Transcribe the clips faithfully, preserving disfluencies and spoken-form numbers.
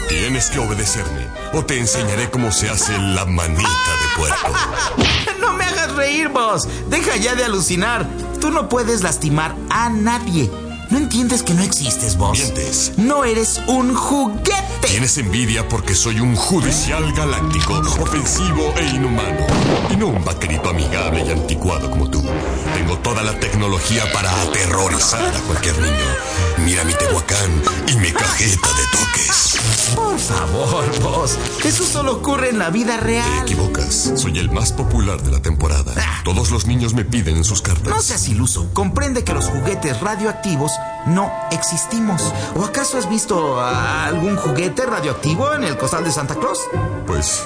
Tienes que obedecerme o te enseñaré cómo se hace la manita de puerco. No me hagas reír, vos. Deja ya de alucinar. Tú no puedes lastimar a nadie. ¿No entiendes que no existes, vos? Mientes. No eres un juguete. Tienes envidia porque soy un judicial galáctico, ofensivo e inhumano. Y no un vaquerito amigable y anticuado como tú. Tengo toda la tecnología para aterrorizar a cualquier niño. Mira mi Tehuacán y mi cajeta de toques. Por favor, vos. Eso solo ocurre en la vida real. Te equivocas. Soy el más popular de la temporada. Todos los niños me piden en sus cartas. No seas iluso. Comprende que los juguetes radioactivos no existimos. ¿O acaso has visto a algún juguete radioactivo en el costal de Santa Claus? Pues,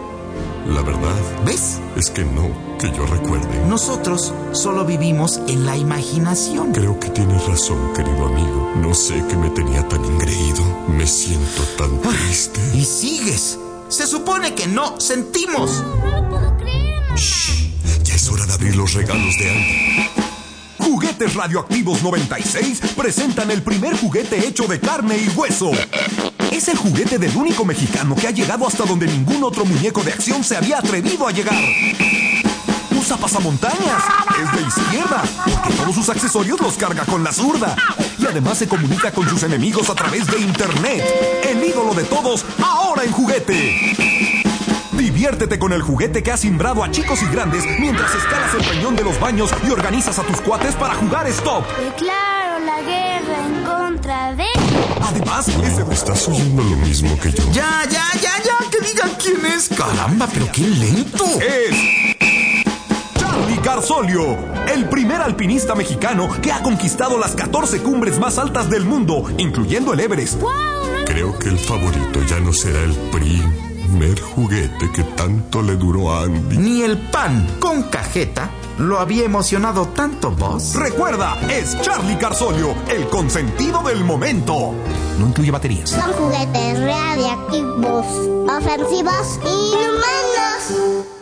la verdad... ¿Ves? Es que no, que yo recuerde. Nosotros solo vivimos en la imaginación. Creo que tienes razón, querido amigo. No sé qué me tenía tan engreído. Me siento tan triste. Y sigues. Se supone que no sentimos. No lo puedo creer, mamá. Shh, ya es hora de abrir los regalos de Andy. Juguetes Radioactivos noventa y seis presentan el primer juguete hecho de carne y hueso. Es el juguete del único mexicano que ha llegado hasta donde ningún otro muñeco de acción se había atrevido a llegar. Usa pasamontañas, es de izquierda, porque todos sus accesorios los carga con la zurda. Y además se comunica con sus enemigos a través de internet. El ídolo de todos, ahora en juguete. Diviértete con el juguete que ha simbrado a chicos y grandes mientras escalas el peñón de los baños y organizas a tus cuates para jugar stop. Declaro la guerra en contra de... Además, ese... ¿Estás oyendo lo mismo que yo? Ya, ya, ya, ya. Que digan quién es. Caramba, pero qué lento. Es... Charly Garzolio, el primer alpinista mexicano que ha conquistado las catorce cumbres más altas del mundo, incluyendo el Everest. ¡Wow! Creo que el favorito ya no será el primer juguete que tanto le duró a Andy. Ni el pan con cajeta lo había emocionado tanto, vos. Recuerda, es Charly Garzolio, el consentido del momento. No incluye baterías. Son juguetes radiactivos, ofensivos y inhumanos.